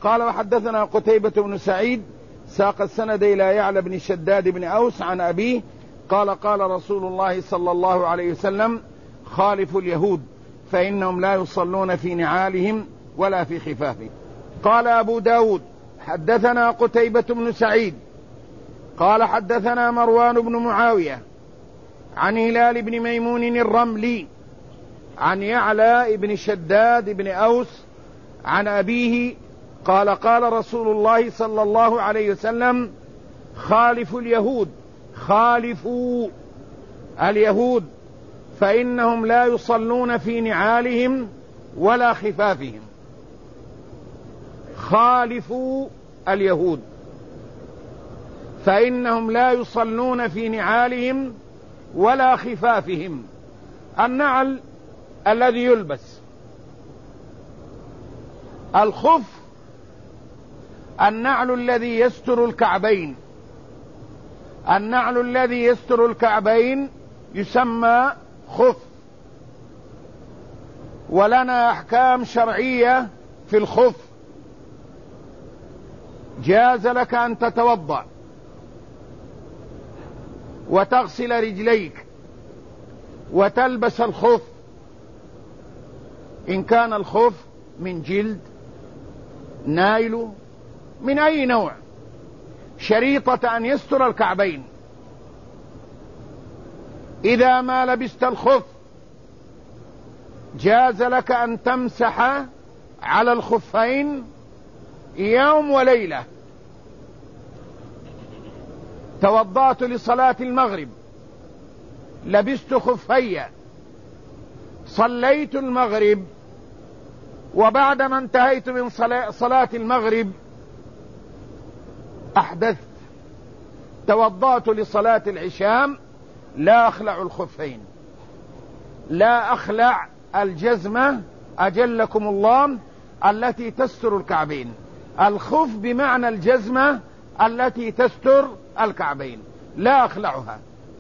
قال وحدثنا قتيبة بن سعيد ساق السند إلى يعلى بن شداد بن أوس عن أبيه قال قال رسول الله صلى الله عليه وسلم خالفوا اليهود فإنهم لا يصلون في نعالهم ولا في خفافهم. قال أبو داود حدثنا قتيبة بن سعيد قال حدثنا مروان بن معاوية عن هلال بن ميمون الرملي عن يعلى بن شداد بن أوس عن أبيه قال قال رسول الله صلى الله عليه وسلم خالفوا اليهود خالفوا اليهود فإنهم لا يصلون في نعالهم ولا خفافهم. خالفوا اليهود فإنهم لا يصلون في نعالهم ولا خفافهم. النعل الذي يلبس، الخف النعل الذي يستر الكعبين، النعل الذي يستر الكعبين يسمى خف. ولنا أحكام شرعية في الخف. جاز لك أن تتوضأ وتغسل رجليك وتلبس الخف إن كان الخف من جلد نايل من أي نوع، شريطة أن يستر الكعبين. إذا ما لبست الخف جاز لك أن تمسح على الخفين يوم وليلة. توضأت لصلاة المغرب لبست خفي، صليت المغرب وبعدما انتهيت من صلاة المغرب أحدثت، توضأت لصلاة العشاء، لا أخلع الخفين، لا أخلع الجزمة أجلكم الله التي تستر الكعبين. الخف بمعنى الجزمة التي تستر الكعبين، لا أخلعها.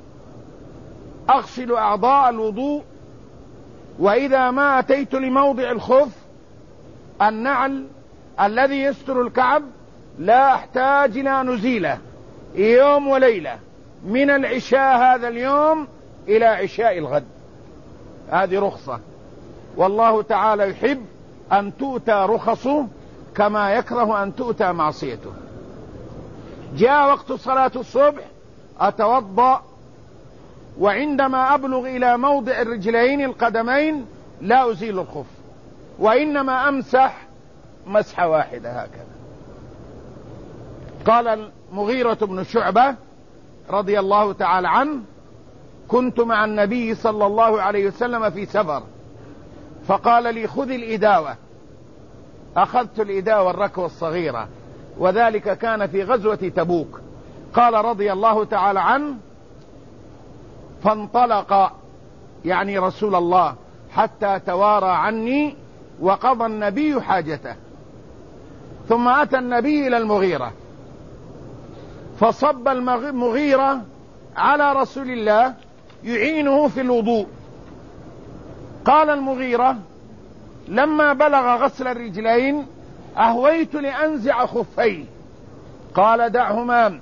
أغسل أعضاء الوضوء، وإذا ما أتيت لموضع الخف النعل الذي يستر الكعب لا أحتاج إلى نزيله يوم وليلة من العشاء هذا اليوم إلى عشاء الغد. هذه رخصة، والله تعالى يحب أن تؤتى رخصه كما يكره أن تؤتى معصيته. جاء وقت صلاة الصبح أتوضأ، وعندما أبلغ إلى موضع الرجلين القدمين لا أزيل الخف، وإنما أمسح مسحة واحدة هكذا. قال المغيرة بن شعبة رضي الله تعالى عنه كنت مع النبي صلى الله عليه وسلم في سفر فقال لي خذ الإداوة، أخذت الإداوة الركوة الصغيرة، وذلك كان في غزوة تبوك. قال رضي الله تعالى عنه فانطلق يعني رسول الله حتى توارى عني وقضى النبي حاجته، ثم أتى النبي إلى المغيرة فصب المغيرة على رسول الله يعينه في الوضوء. قال المغيرة لما بلغ غسل الرجلين أهويت لأنزع خفيه، قال دعهما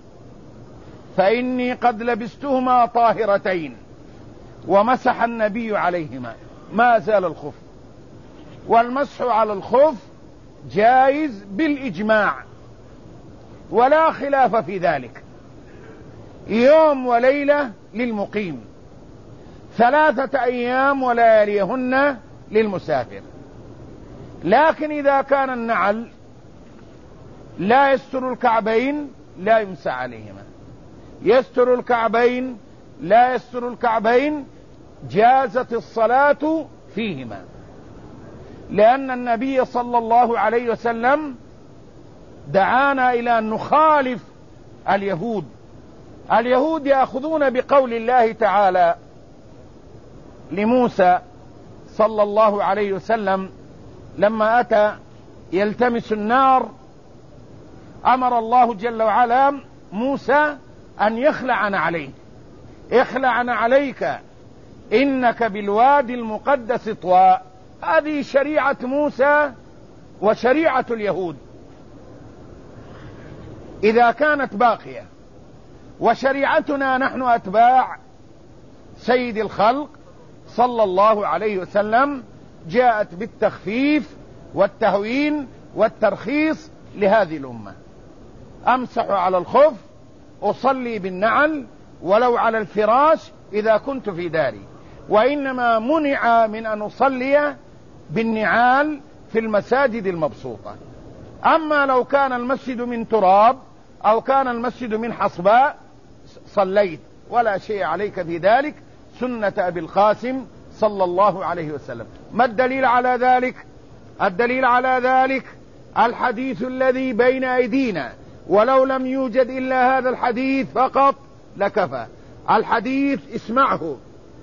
فإني قد لبستهما طاهرتين، ومسح النبي عليهما، ما زال الخف. والمسح على الخف جائز بالإجماع ولا خلاف في ذلك، يوم وليلة للمقيم، 3 أيام ولياليهن للمسافر. لكن إذا كان النعل لا يستر الكعبين لا يمسح عليهما، يستر الكعبين لا يستر الكعبين جازت الصلاة فيهما، لأن النبي صلى الله عليه وسلم دعانا إلى أن نخالف اليهود. اليهود يأخذون بقول الله تعالى لموسى صلى الله عليه وسلم لما أتى يلتمس النار، أمر الله جل وعلا موسى أن يخلعن عليه، اخلعن عليك إنك بالوادي المقدس طوى. هذه شريعة موسى وشريعة اليهود، إذا كانت باقية وشريعتنا نحن أتباع سيد الخلق صلى الله عليه وسلم جاءت بالتخفيف والتهوين والترخيص لهذه الأمة. أمسح على الخف، أصلي بالنعل ولو على الفراش إذا كنت في داري، وإنما منع من أن أصلي بالنعال في المساجد المبسوطة. أما لو كان المسجد من تراب أو كان المسجد من حصباء صليت ولا شيء عليك في ذلك، سنة أبي القاسم صلى الله عليه وسلم. ما الدليل على ذلك؟ الدليل على ذلك الحديث الذي بين أيدينا، ولو لم يوجد إلا هذا الحديث فقط لكفى. الحديث اسمعه،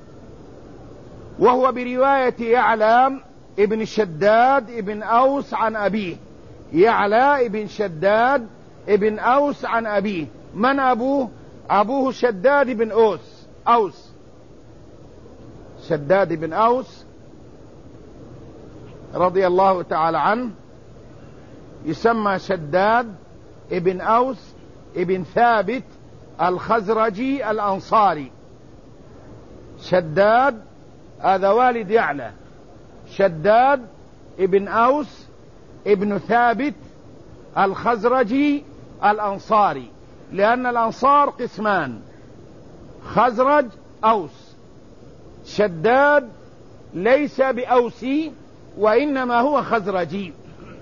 وهو برواية يعلى ابن شداد ابن أوس عن أبيه. يعلى ابن شداد ابن أوس عن أبيه. من أبوه؟ أبوه شداد بن أوس. شداد بن أوس رضي الله تعالى عنه، يسمى شداد ابن أوس ابن ثابت الخزرجي الأنصاري. شداد هذا والد يعلى، شداد ابن أوس ابن ثابت الخزرجي الأنصاري، لأن الأنصار قسمان: خزرج، أوس. شداد ليس بأوسي وإنما هو خزرجي.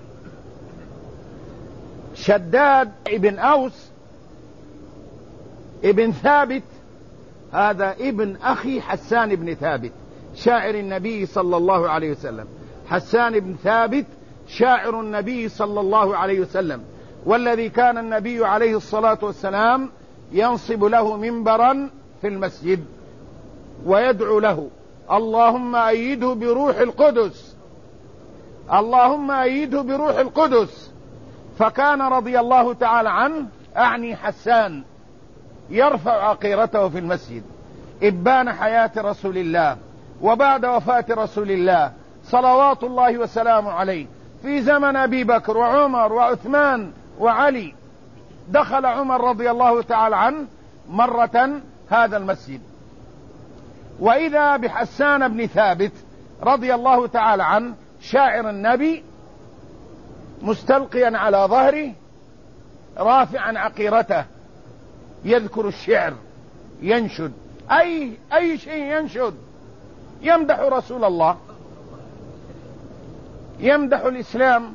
شداد ابن أوس ابن ثابت هذا ابن أخي حسان بن ثابت شاعر النبي صلى الله عليه وسلم. حسان بن ثابت شاعر النبي صلى الله عليه وسلم، والذي كان النبي عليه الصلاة والسلام ينصب له منبرا في المسجد ويدعو له: اللهم أيده بروح القدس، اللهم أيده بروح القدس. فكان رضي الله تعالى عنه، أعني حسان، يرفع عقيرته في المسجد إبان حياة رسول الله وبعد وفاة رسول الله صلوات الله وسلامه عليه، في زمن أبي بكر وعمر وعثمان وعلي. دخل عمر رضي الله تعالى عنه مرة هذا المسجد، وإذا بحسان بن ثابت رضي الله تعالى عنه شاعر النبي مستلقيا على ظهره رافعا عقيرته يذكر الشعر، ينشد أي شيء ينشد، يمدح رسول الله، يمدح الإسلام،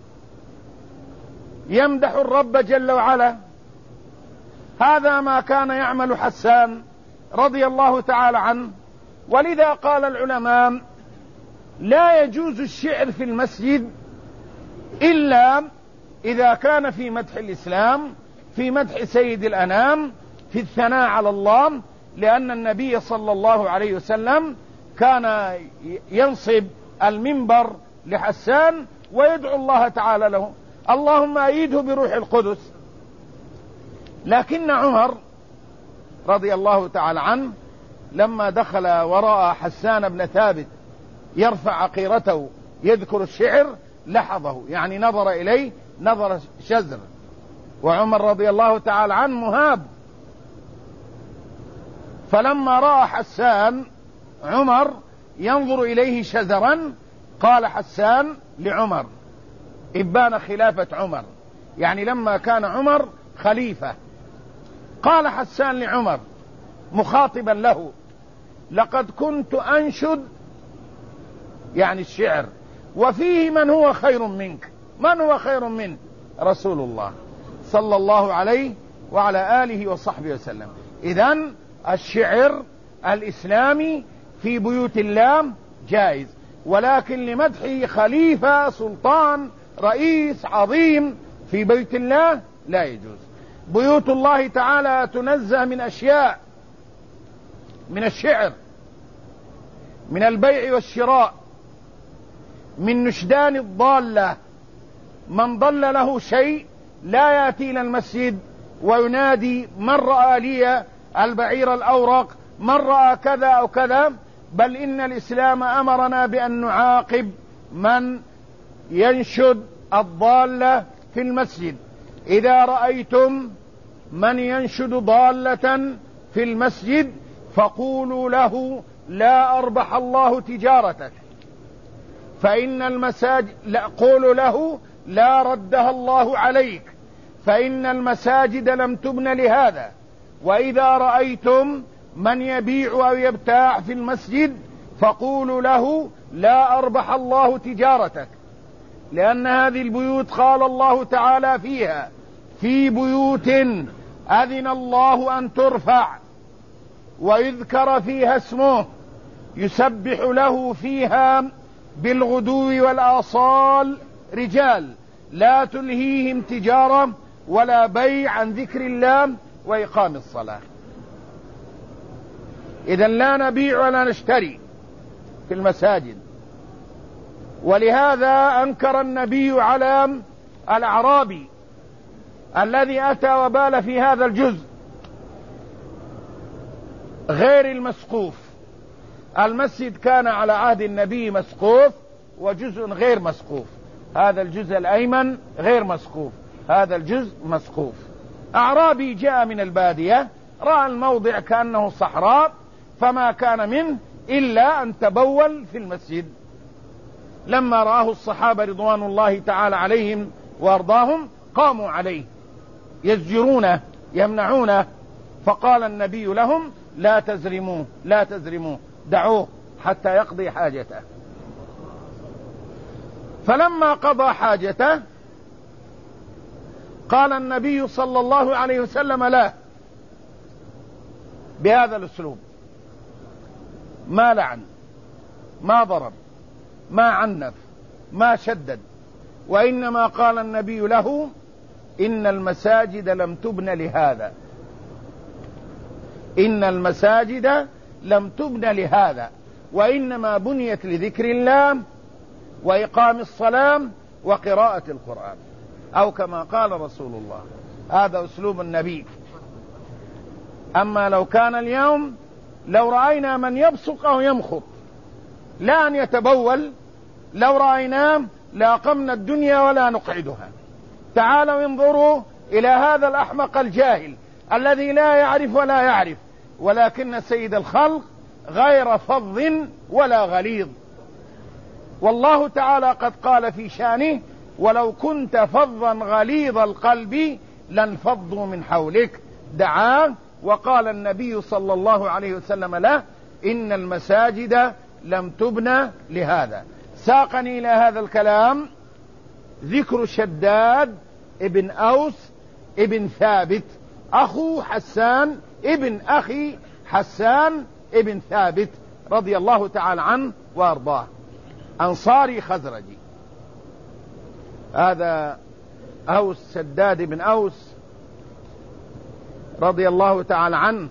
يمدح الرب جل وعلا. هذا ما كان يعمل حسان رضي الله تعالى عنه. ولذا قال العلماء: لا يجوز الشعر في المسجد إلا إذا كان في مدح الإسلام، في مدح سيد الأنام، في الثناء على الله، لأن النبي صلى الله عليه وسلم كان ينصب المنبر لحسان ويدعو الله تعالى له: اللهم أيده بروح القدس. لكن عمر رضي الله تعالى عنه لما دخل وراء حسان بن ثابت يرفع عقيرته يذكر الشعر لحظه، يعني نظر إليه نظر شزر، وعمر رضي الله تعالى عنه مهاب. فلما رأى حسان عمر ينظر إليه شزرا، قال حسان لعمر: إبان خلافة عمر، يعني لما كان عمر خليفة، قال حسان لعمر مخاطبا له: لقد كنت أنشد، يعني الشعر، وفيه من هو خير منك. من هو خير منه؟ رسول الله صلى الله عليه وعلى آله وصحبه وسلم. إذن الشعر الإسلامي في بيوت الله جائز، ولكن لمدح خليفة سلطان رئيس عظيم في بيت الله لا يجوز. بيوت الله تعالى تنزه من أشياء، من الشعر، من البيع والشراء، من نشدان الضالة. من ضل له شيء لا يأتي إلى المسجد وينادي: من رأى لي البعير الأورق، من رأى كذا أو كذا. بل إن الإسلام أمرنا بأن نعاقب من ينشد الضالة في المسجد. إذا رأيتم من ينشد ضالة في المسجد فقولوا له لا أربح الله تجارتك، فإن المساجد قولوا له لا ردها الله عليك، فإن المساجد لم تبن لهذا. وإذا رأيتم من يبيع أو يبتاع في المسجد فقولوا له لا أربح الله تجارتك، لأن هذه البيوت قال الله تعالى فيها في بيوت أذن الله أن ترفع ويذكر فيها اسمه يسبح له فيها بالغدو والآصال رجال لا تلهيهم تجارة ولا بيع عن ذكر الله وإقام الصلاة. إذن لا نبيع ولا نشتري في المساجد. ولهذا أنكر النبي على الأعرابي الذي أتى وبال في هذا الجزء غير المسقوف. المسجد كان على عهد النبي مسقوف وجزء غير مسقوف، هذا الجزء الأيمن غير مسقوف، هذا الجزء مسقوف. أعرابي جاء من البادية رأى الموضع كأنه صحراء فما كان منه إلا أن تبول في المسجد. لما رآه الصحابة رضوان الله تعالى عليهم وأرضاهم قاموا عليه يزجرونه يمنعونه، فقال النبي لهم لا تزرموه لا تزرموه، دعوه حتى يقضي حاجته. فلما قضى حاجته قال النبي صلى الله عليه وسلم لا، بهذا الأسلوب، ما لعن ما ضرب ما عنف ما شدد، وإنما قال النبي له إن المساجد لم تبن لهذا، إن المساجد لم تبن لهذا، وإنما بنيت لذكر الله وإقام الصلاة وقراءة القرآن، أو كما قال رسول الله. هذا أسلوب النبي. أما لو كان اليوم لو رأينا من يبصق أو يمخط لا أن يتبول، لو رأيناه لاقمنا الدنيا ولا نقعدها. تعالوا انظروا إلى هذا الأحمق الجاهل الذي لا يعرف ولا يعرف، ولكن سيد الخلق غير فظ ولا غليظ. والله تعالى قد قال في شانه ولو كنت فظا غليظ القلب لانفضوا من حولك. دعاه وقال النبي صلى الله عليه وسلم له إن المساجد لم تبنى لهذا. ساقني إلى هذا الكلام ذكر شداد ابن أوس ابن ثابت أخو حسان ابن أخي حسان ابن ثابت رضي الله تعالى عنه وأرضاه، أنصاري خزرجي. هذا أوس شداد بن أوس رضي الله تعالى عنه.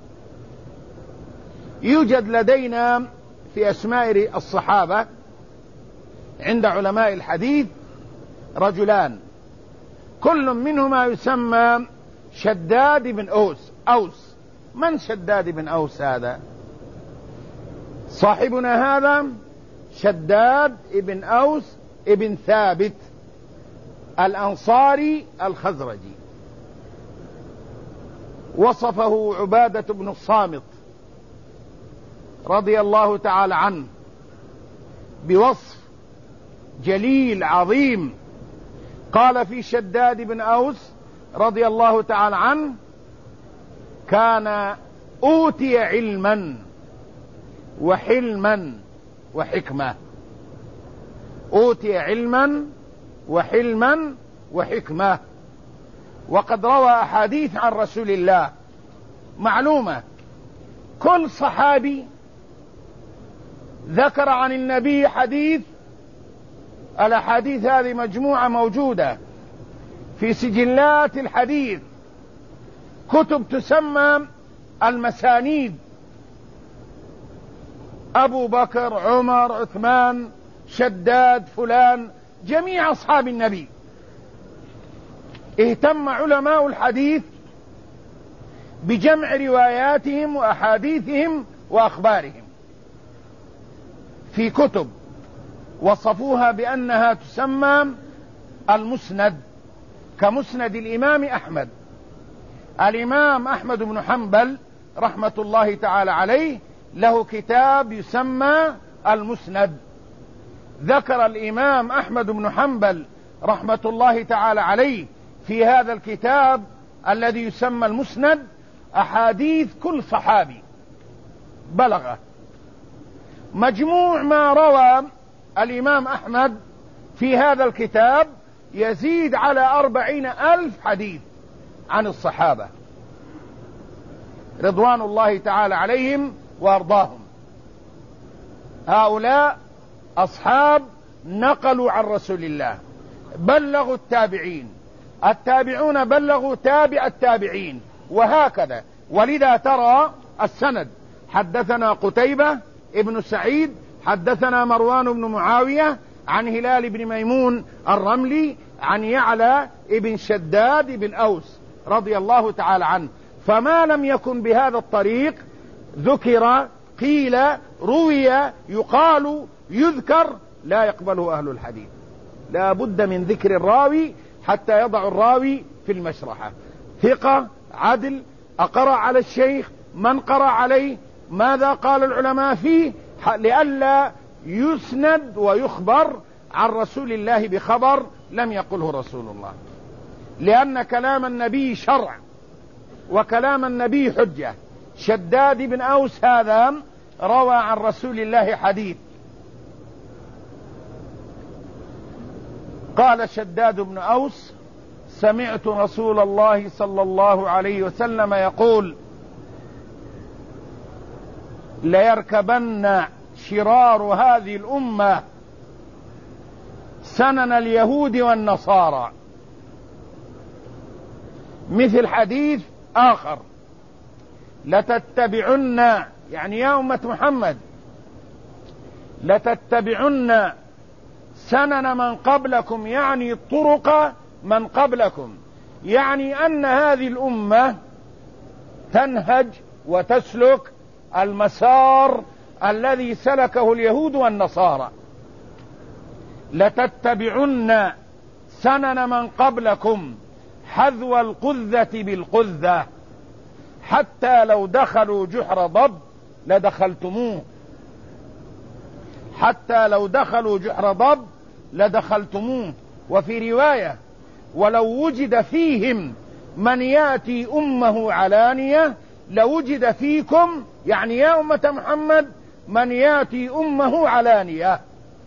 يوجد لدينا في أسماء الصحابة عند علماء الحديث رجلان كل منهما يسمى شداد بن أوس. من شداد بن أوس هذا؟ صاحبنا هذا شداد بن أوس ابن ثابت الأنصاري الخزرجي. وصفه عبادة بن الصامت رضي الله تعالى عنه بوصف جليل عظيم. قال في شداد بن أوس رضي الله تعالى عنه كان أوتي علما وحلما وحكمة. أوتي علما وحلما وحكمة. وقد روى أحاديث عن رسول الله معلومة، كل صحابي ذكر عن النبي حديث، الأحاديث هذه مجموعة موجودة في سجلات الحديث، كتب تسمى المسانيد، أبو بكر عمر عثمان شداد فلان، جميع أصحاب النبي. اهتم علماء الحديث بجمع رواياتهم وأحاديثهم وأخبارهم في كتب وصفوها بأنها تسمى المسند، كمسند الإمام أحمد. الإمام أحمد بن حنبل رحمة الله تعالى عليه له كتاب يسمى المسند. ذكر الإمام أحمد بن حنبل رحمة الله تعالى عليه في هذا الكتاب الذي يسمى المسند أحاديث كل صحابي بلغه. مجموع ما روى الإمام أحمد في هذا الكتاب يزيد على 40,000 حديث عن الصحابة رضوان الله تعالى عليهم وأرضاهم. هؤلاء أصحاب نقلوا عن رسول الله، بلغوا التابعين، التابعون بلغوا تابع التابعين، وهكذا. ولذا ترى السند: حدثنا قتيبة ابن سعيد حدثنا مروان بن معاوية عن هلال بن ميمون الرملي عن يعلى ابن شداد بن أوس رضي الله تعالى عنه. فما لم يكن بهذا الطريق ذكر، قيل، روي، يقال، يذكر، لا يقبله أهل الحديث. لا بد من ذكر الراوي حتى يضع الراوي في المشرحة: ثقة، عدل، أقرأ على الشيخ، من قرأ عليه، ماذا قال العلماء فيه، لئلا يسند ويخبر عن رسول الله بخبر لم يقله رسول الله. لأن كلام النبي شرع وكلام النبي حجة. شداد بن أوس هذا روى عن رسول الله حديث، قال شداد بن أوس: سمعت رسول الله صلى الله عليه وسلم يقول: ليركبن شرار هذه الأمة سنن اليهود والنصارى. مثل حديث آخر: لتتبعن، يعني يا أمة محمد، لتتبعن سنن من قبلكم، يعني طرق من قبلكم، يعني أن هذه الأمة تنهج وتسلك المسار الذي سلكه اليهود والنصارى. لتتبعن سنن من قبلكم حذو القذة بالقذة، حتى لو دخلوا جحر ضب لدخلتموه، حتى لو دخلوا جحر ضب لدخلتموه. وفي رواية: ولو وجد فيهم من يأتي أمه علانية لوجد فيكم، يعني يا أمة محمد، من يأتي أمه علانية.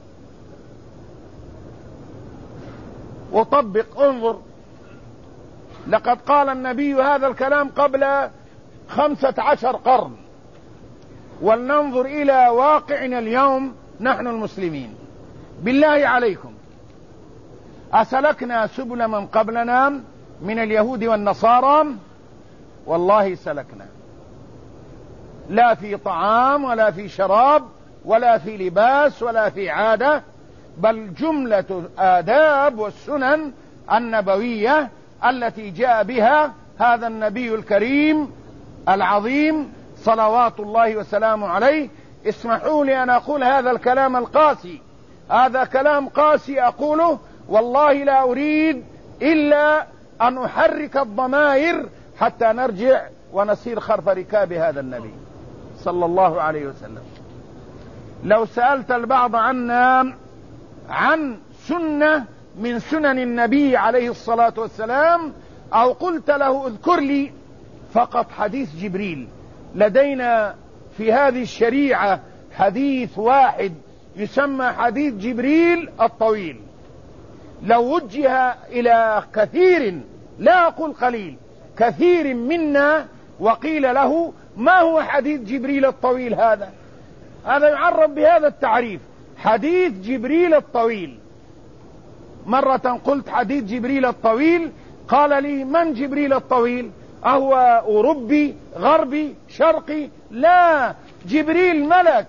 وطبق، انظر، لقد قال النبي هذا الكلام قبل 15 قرن، ولننظر إلى واقعنا اليوم نحن المسلمين. بالله عليكم، أسلكنا سبل من قبلنا من اليهود والنصارى؟ والله سلكنا، لا في طعام ولا في شراب ولا في لباس ولا في عادة، بل جملة آداب والسنن النبوية التي جاء بها هذا النبي الكريم العظيم صلوات الله وسلامه عليه. اسمحوا لي أن أقول هذا الكلام القاسي، هذا كلام قاسي أقوله، والله لا أريد إلا أن أحرك الضمائر حتى نرجع ونسير خلف ركاب هذا النبي صلى الله عليه وسلم. لو سألت البعض عنا عن سنة من سنن النبي عليه الصلاة والسلام، أو قلت له اذكر لي فقط حديث جبريل، لدينا في هذه الشريعة حديث واحد يسمى حديث جبريل الطويل. لو وجه إلى كثير، لا أقول قليل، كثير منا، وقيل له: ما هو حديث جبريل الطويل هذا؟ هذا يعرف بهذا التعريف: حديث جبريل الطويل. مرة قلت حديث جبريل الطويل، قال لي: من جبريل الطويل؟ أهو أوروبي، غربي، شرقي؟ لا، جبريل ملك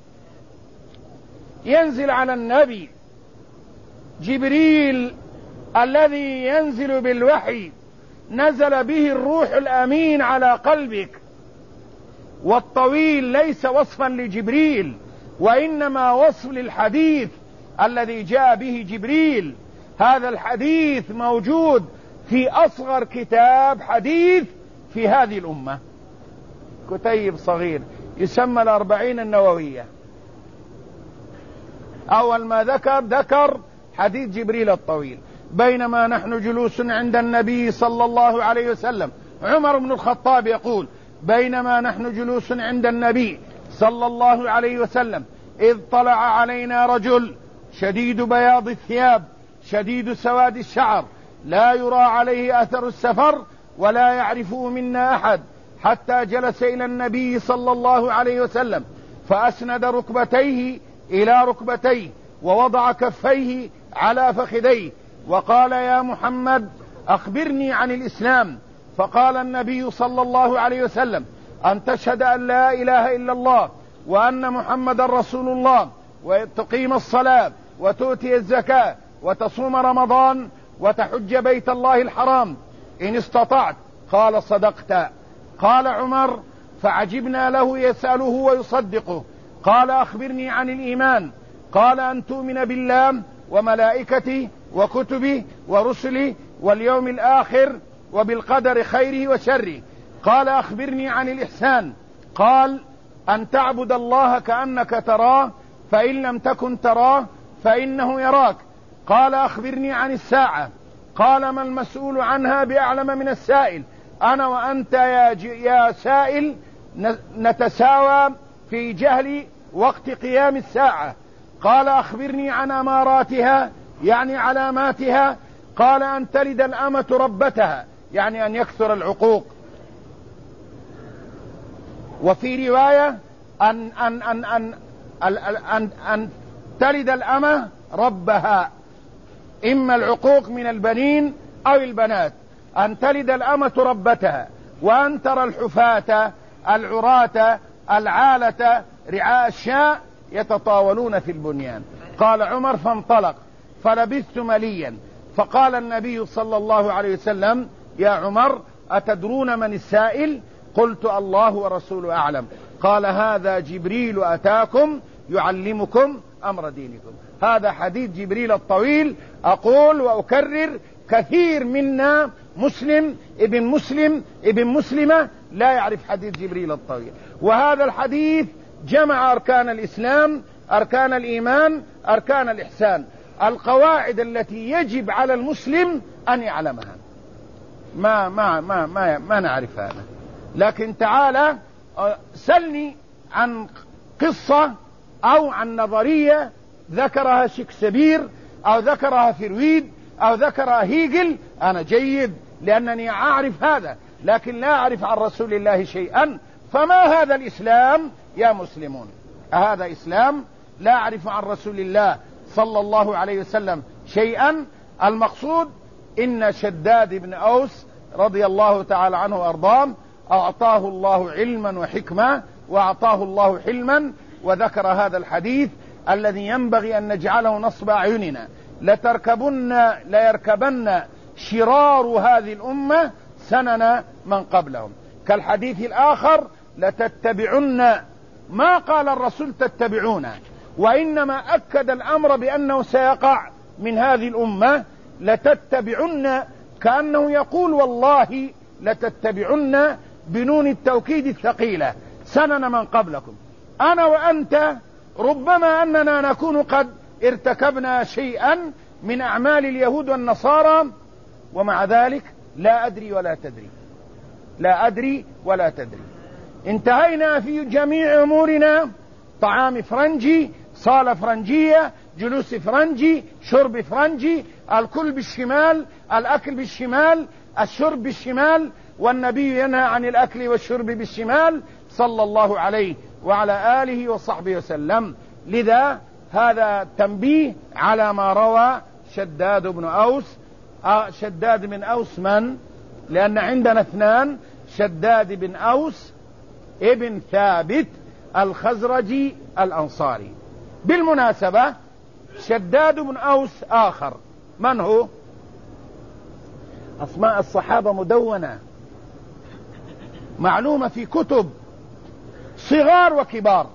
ينزل على النبي، جبريل الذي ينزل بالوحي، نزل به الروح الأمين على قلبك. والطويل ليس وصفا لجبريل، وإنما وصف للحديث الذي جاء به جبريل. هذا الحديث موجود في أصغر كتاب حديث في هذه الأمة، كتيب صغير يسمى الأربعين النووية. أول ما ذكر حديث جبريل الطويل. بينما نحن جلوس عند النبي صلى الله عليه وسلم، عمر بن الخطاب يقول: بينما نحن جلوس عند النبي صلى الله عليه وسلم إذ طلع علينا رجل شديد بياض الثياب شديد سواد الشعر لا يرى عليه أثر السفر ولا يعرفه منا أحد، حتى جلس إلى النبي صلى الله عليه وسلم فأسند ركبتيه إلى ركبتيه ووضع كفيه على فخذيه وقال: يا محمد أخبرني عن الإسلام. فقال النبي صلى الله عليه وسلم: أن تشهد أن لا إله إلا الله وأن محمد رسول الله، وتقيم الصلاة وتؤتي الزكاة وتصوم رمضان وتحج بيت الله الحرام إن استطعت. قال: صدقت. قال عمر: فعجبنا له يسأله ويصدقه. قال: أخبرني عن الإيمان. قال: أن تؤمن بالله وملائكته وكتبه ورسله واليوم الآخر وبالقدر خيره وشره. قال: أخبرني عن الإحسان. قال: أن تعبد الله كأنك تراه فإن لم تكن تراه فإنه يراك. قال: أخبرني عن الساعة. قال: ما المسؤول عنها بأعلم من السائل. أنا وأنت يا سائل نتساوى في جهل وقت قيام الساعة. قال: أخبرني عن أماراتها، يعني علاماتها. قال: أن تلد الأمة ربتها، يعني أن يكثر العقوق. وفي رواية أن تلد الأمة ربها، إما العقوق من البنين أو البنات. أن تلد الأمة ربتها، وأن ترى الحفاة العراة العالة رعاء الشاء يتطاولون في البنيان. قال عمر: فانطلق فلبثت مليا. فقال النبي صلى الله عليه وسلم: يا عمر أتدرون من السائل؟ قلت: الله ورسوله أعلم. قال: هذا جبريل أتاكم يعلمكم أمر دينكم. هذا حديث جبريل الطويل. أقول وأكرر: كثير منا مسلم ابن مسلمة لا يعرف حديث جبريل الطويل. وهذا الحديث جمع أركان الإسلام، أركان الإيمان، أركان الإحسان، القواعد التي يجب على المسلم أن يعلمها. ما نعرف هذا. لكن تعالى سلني عن قصة أو عن نظرية ذكرها شكسبير أو ذكرها فرويد أو ذكرها هيجل، أنا جيد لأنني أعرف هذا، لكن لا أعرف عن رسول الله شيئا. فما هذا الإسلام يا مسلمون؟ هذا إسلام؟ لا أعرف عن رسول الله صلى الله عليه وسلم شيئا. المقصود إن شداد بن أوس رضي الله تعالى عنه وأرضاه أعطاه الله علما وحكمة، وأعطاه الله حلما، وذكر هذا الحديث الذي ينبغي أن نجعله نصب أعيننا: ليركبن شرار هذه الأمة سنن من قبلهم. كالحديث الآخر: لتتبعن. ما قال الرسول تتبعون، وإنما أكد الأمر بأنه سيقع من هذه الأمة. لتتبعن كأنه يقول: والله لتتبعن بنون التوكيد الثقيلة سنن من قبلكم. أنا وأنت ربما أننا نكون قد ارتكبنا شيئا من أعمال اليهود والنصارى، ومع ذلك لا أدري ولا تدري. انتهينا في جميع أمورنا: طعام فرنجي، صالة فرنجية، جلوس فرنجي، شرب فرنجي، الكل بالشمال، الأكل بالشمال، الشرب بالشمال، والنبي ينهى عن الأكل والشرب بالشمال صلى الله عليه وعلى آله وصحبه وسلم. لذا هذا تنبيه على ما روى شداد بن أوس. شداد بن أوس من؟ لأن عندنا اثنان: شداد بن أوس ابن ثابت الخزرجي الأنصاري. بالمناسبة شداد بن أوس آخر من هو؟ أسماء الصحابة مدونة معلومة في كتب صغار وكبار.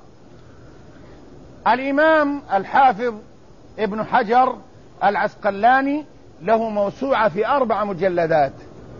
الإمام الحافظ ابن حجر العسقلاني له موسوعة في 4 مجلدات،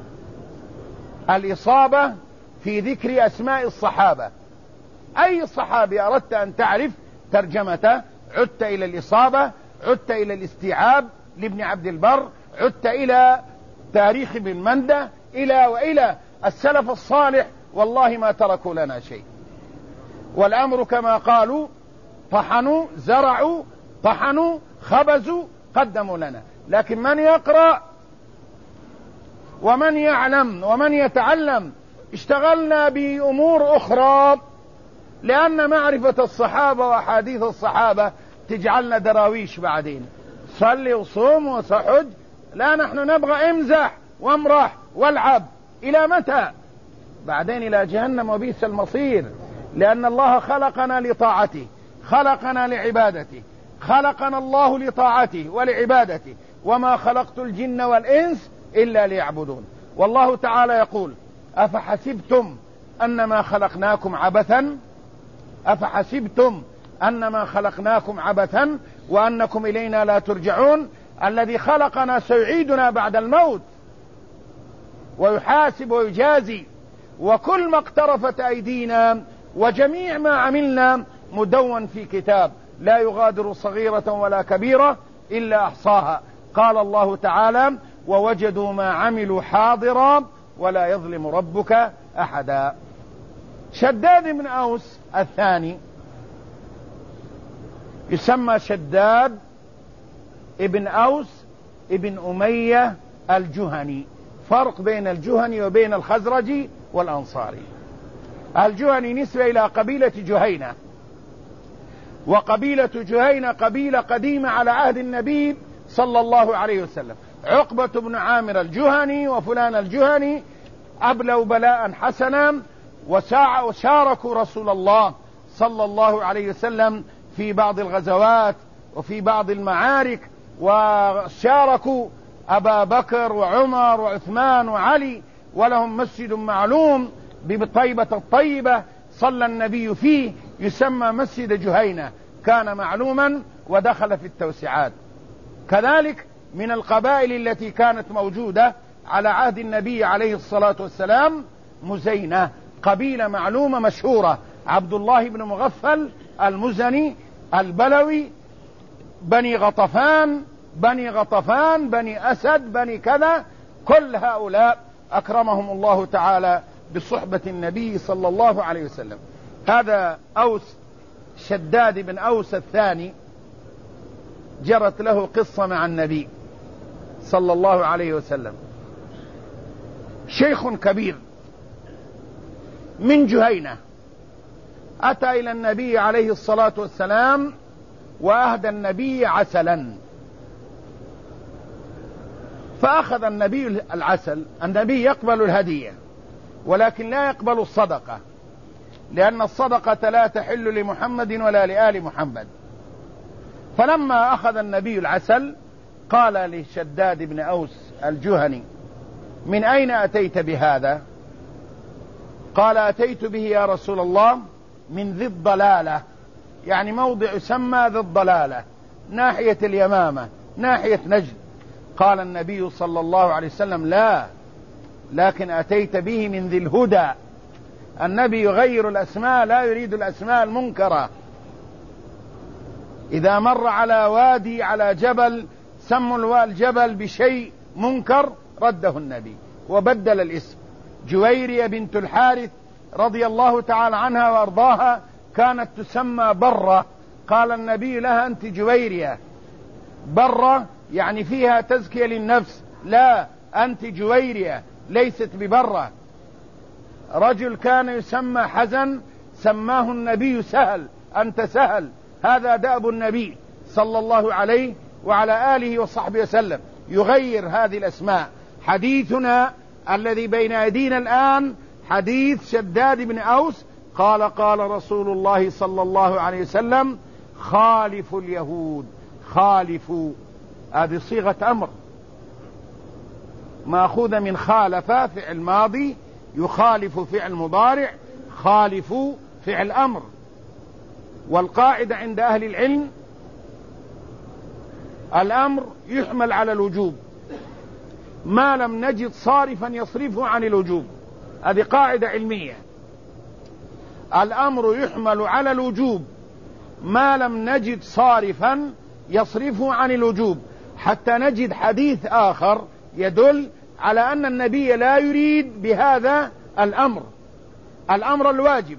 الإصابة في ذكر أسماء الصحابة. أي صحابي أردت أن تعرف ترجمته عدت إلى الإصابة، عدت إلى الاستيعاب لابن عبد البر، عدت إلى تاريخ ابن مندة، إلى السلف الصالح، والله ما تركوا لنا شيء. والأمر كما قالوا: طحنوا، زرعوا، طحنوا، خبزوا، قدموا لنا. لكن من يقرأ ومن يعلم ومن يتعلم؟ اشتغلنا بأمور أخرى، لأن معرفة الصحابة وأحاديث الصحابة تجعلنا دراويش بعدين، صلي وصوم وصحج. لا، نحن نبغى امزح وامرح والعب. إلى متى؟ بعدين إلى جهنم وبئس المصير. لأن الله خلقنا لطاعته، خلقنا لعبادته، خلقنا الله لطاعته ولعبادته، وما خلقت الجن والإنس إلا ليعبدون. والله تعالى يقول: أفحسبتم أنما خلقناكم عبثا، أفحسبتم أنما خلقناكم عبثا وأنكم إلينا لا ترجعون. الذي خلقنا سيعيدنا بعد الموت ويحاسب ويجازي، وكل ما اقترفت أيدينا وجميع ما عملنا مدون في كتاب لا يغادر صغيرة ولا كبيرة إلا أحصاها. قال الله تعالى: ووجدوا ما عملوا حاضرا ولا يظلم ربك أحدا. شداد بن أوس الثاني يسمى شداد ابن أوس ابن أمية الجهني. فرق بين الجهني وبين الخزرجي والأنصاري. الجهني نسبة إلى قبيلة جهينة، وقبيلة جهينة قبيلة قديمة على عهد النبي صلى الله عليه وسلم. عقبة بن عامر الجهني وفلان الجهني أبلوا بلاء حسنا، وشاركوا رسول الله صلى الله عليه وسلم في بعض الغزوات وفي بعض المعارك، وشاركوا أبا بكر وعمر وعثمان وعلي، ولهم مسجد معلوم بطيبة الطيبة صلى النبي فيه، يسمى مسجد جهينة، كان معلوما ودخل في التوسعات. كذلك من القبائل التي كانت موجودة على عهد النبي عليه الصلاة والسلام مزينة، قبيلة معلومة مشهورة، عبد الله بن مغفل المزني البلوي، بني غطفان، بني أسد، بني كذا، كل هؤلاء أكرمهم الله تعالى بصحبة النبي صلى الله عليه وسلم. هذا أوس، شداد بن أوس الثاني، جرت له قصة مع النبي صلى الله عليه وسلم. شيخ كبير من جهينة أتى إلى النبي عليه الصلاة والسلام وأهدى النبي عسلا، فأخذ النبي العسل. النبي يقبل الهدية ولكن لا يقبل الصدقة، لأن الصدقة لا تحل لمحمد ولا لآل محمد. فلما أخذ النبي العسل قال لشداد بن أوس الجهني: من أين أتيت بهذا؟ قال: أتيت به يا رسول الله من ذي الضلالة، يعني موضع يسمى ذي الضلالة، ناحية اليمامة، ناحية نجد. قال النبي صلى الله عليه وسلم: لا، لكن أتيت به من ذي الهدى. النبي يغير الأسماء، لا يريد الأسماء المنكرة. إذا مر على وادي، على جبل، سموا الجبل بشيء منكر، رده النبي وبدل الاسم. جويرية بنت الحارث رضي الله تعالى عنها وارضاها كانت تسمى برة، قال النبي لها: أنت جويرية. برة يعني فيها تزكية للنفس، لا، أنت جويرية ليست ببرة. رجل كان يسمى حزن سماه النبي سهل، أنت سهل. هذا دأب النبي صلى الله عليه وعلى آله وصحبه وسلم، يغير هذه الأسماء. حديثنا الذي بين أيدينا الآن حديث شداد بن أوس، قال: قال رسول الله صلى الله عليه وسلم: خالفوا اليهود. خالفوا، هذه صيغة أمر مأخوذة من خالف، فعل ماضي، يخالف فعل مضارع، خالفوا فعل أمر. والقاعدة عند أهل العلم: الأمر يحمل على الوجوب ما لم نجد صارفا يصرفه عن الوجوب. هذه قاعدة علمية، الأمر يحمل على الوجوب ما لم نجد صارفا يصرفه عن الوجوب، حتى نجد حديث آخر يدل على أن النبي لا يريد بهذا الأمر الواجب.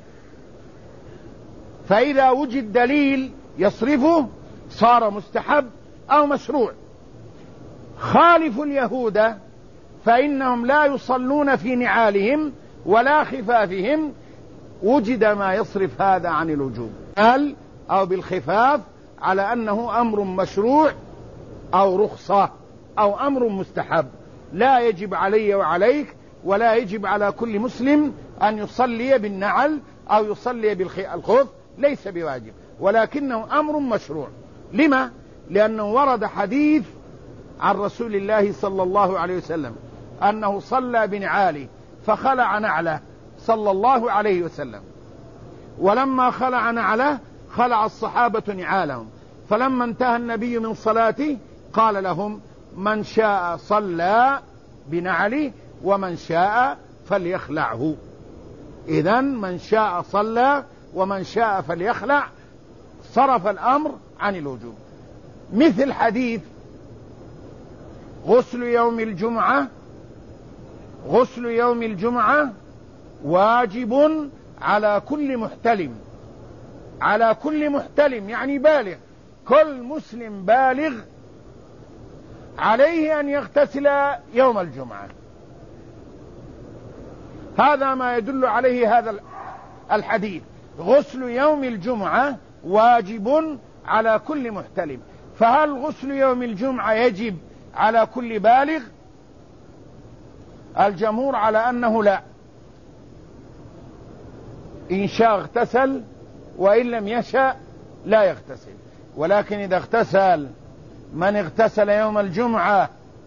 فإذا وجد دليل يصرفه صار مستحب أو مشروع. خالف اليهود فإنهم لا يصلون في نعالهم ولا خفافهم، وجد ما يصرف هذا عن الوجوب أو بالخفاف على أنه أمر مشروع أو رخصة أو أمر مستحب، لا يجب علي وعليك ولا يجب على كل مسلم أن يصلي بالنعل أو يصلي بالخف، ليس بواجب، ولكنه أمر مشروع. لما؟ لأنه ورد حديث عن رسول الله صلى الله عليه وسلم أنه صلى بنعاله فخلع نعله صلى الله عليه وسلم، ولما خلع نعله خلع الصحابة نعالهم، فلما انتهى النبي من صلاته قال لهم: من شاء صلى بنعله ومن شاء فليخلعه. إذن من شاء صلى ومن شاء فليخلع، صرف الأمر عن الوجوب. مثل حديث غسل يوم الجمعة واجب على كل محتلم، يعني بالغ، كل مسلم بالغ عليه أن يغتسل يوم الجمعة. هذا ما يدل عليه هذا الحديث، غسل يوم الجمعة واجب على كل محتلم. فهل غسل يوم الجمعة يجب على كل بالغ؟ الجمهور على أنه لا، إن شاء اغتسل وإن لم يشاء لا يغتسل. ولكن إذا اغتسل من اغتسل يوم الجمعة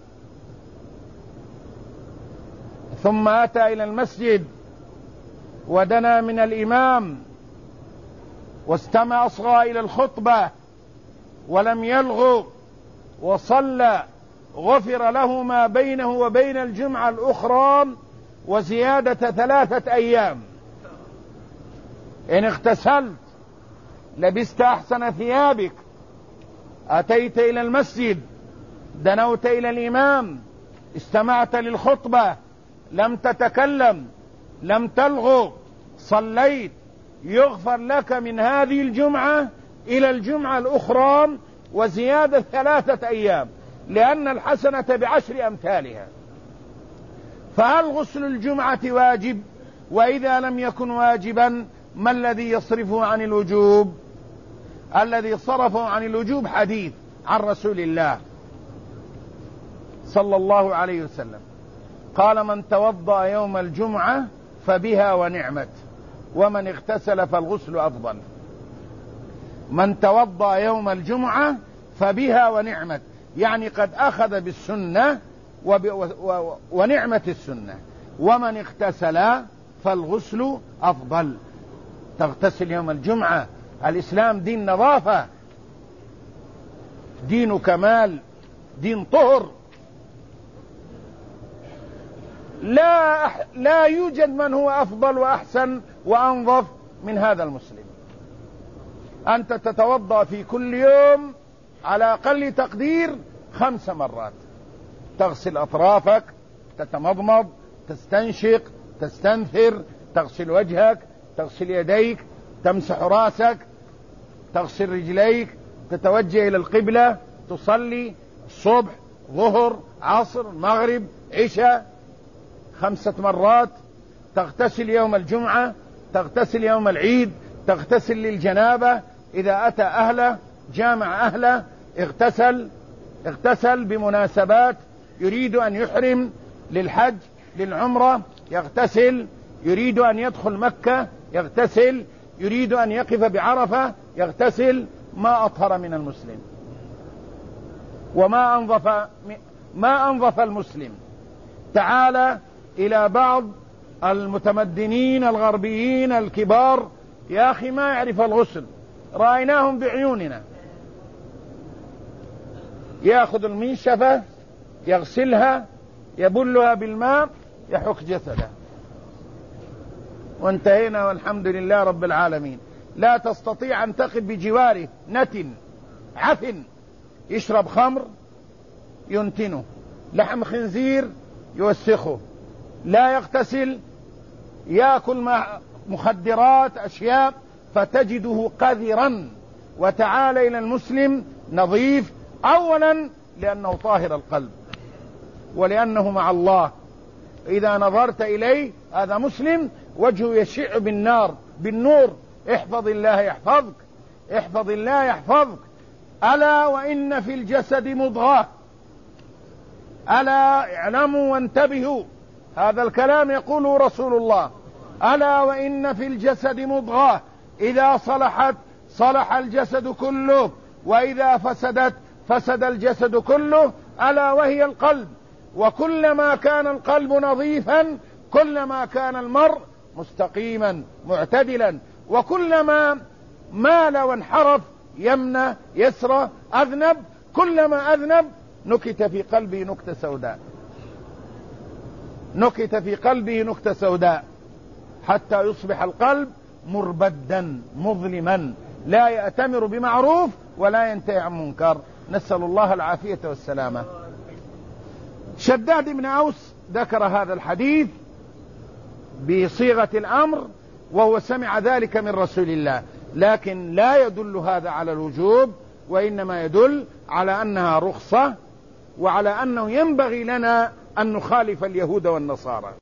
ثم أتى إلى المسجد ودنا من الإمام واستمع أصغى إلى الخطبة ولم يلغو وصلى، غفر له ما بينه وبين الجمعة الأخرى وزيادة 3 أيام. إن اغتسلت، لبست أحسن ثيابك، أتيت إلى المسجد، دنوت إلى الإمام، استمعت للخطبة، لم تتكلم، لم تلغو، صليت، يغفر لك من هذه الجمعة إلى الجمعة الأخرى وزيادة 3 أيام، لأن الحسنة ب10 أمثالها. فهل غسل الجمعة واجب؟ وإذا لم يكن واجبا ما الذي يصرفه عن الوجوب؟ الذي صرفه عن الوجوب حديث عن رسول الله صلى الله عليه وسلم قال: من توضأ يوم الجمعة فبها ونعمت، ومن اغتسل فالغسل أفضل. من توضأ يوم الجمعة فبها ونعمت، يعني قد أخذ بالسنة ونعمة السنة. ومن اغتسل فالغسل أفضل. تغتسل يوم الجمعة. الإسلام دين نظافة، دين كمال، دين طهر. لا يوجد من هو أفضل وأحسن وأنظف من هذا المسلم. أنت تتوضأ في كل يوم على أقل تقدير 5 مرات، تغسل أطرافك، تتمضمض، تستنشق، تستنثر، تغسل وجهك، تغسل يديك، تمسح راسك، تغسل رجليك، تتوجه إلى القبلة، تصلي الصبح، ظهر، عصر، مغرب، عشاء 5 مرات. تغتسل يوم الجمعة، تغتسل يوم العيد، تغتسل للجنابة، إذا أتى أهله جامع أهله اغتسل بمناسبات، يريد أن يحرم للحج للعمرة يغتسل، يريد أن يدخل مكة يغتسل، يريد أن يقف بعرفة يغتسل. ما أطهر من المسلم وما أنظف المسلم. تعال إلى بعض المتمدنين الغربيين الكبار، يا أخي ما يعرف الغسل، رأيناهم بعيوننا، يأخذ المنشفة يغسلها يبلها بالماء يحك جسده، وانتهينا والحمد لله رب العالمين. لا تستطيع أن تقف بجواره نتن عفن، يشرب خمر ينتنه، لحم خنزير يوسخه، لا يغتسل، يأكل مخدرات أشياء فتجده قذرا. وتعال إلى المسلم نظيف، أولا لأنه طاهر القلب، ولأنه مع الله، إذا نظرت إليه هذا مسلم وجهه يشع بالنور. احفظ الله يحفظك، احفظ الله يحفظك. ألا وإن في الجسد مضغة، ألا اعلموا وانتبهوا، هذا الكلام يقوله رسول الله. ألا وإن في الجسد مضغة إذا صلحت صلح الجسد كله، وإذا فسدت فسد الجسد كله، ألا وهي القلب. وكلما كان القلب نظيفا كلما كان المرء مستقيما معتدلا، وكلما مال وانحرف يمنى يسرى أذنب، كلما أذنب نكت في قلبه نكتة سوداء، نكت في قلبه نكتة سوداء، حتى يصبح القلب مربدا مظلما لا يأتمر بمعروف ولا ينتهي عن منكر. نسأل الله العافية والسلامة. شداد بن أوس ذكر هذا الحديث بصيغة الأمر وهو سمع ذلك من رسول الله، لكن لا يدل هذا على الوجوب، وإنما يدل على أنها رخصة، وعلى أنه ينبغي لنا أن نخالف اليهود والنصارى.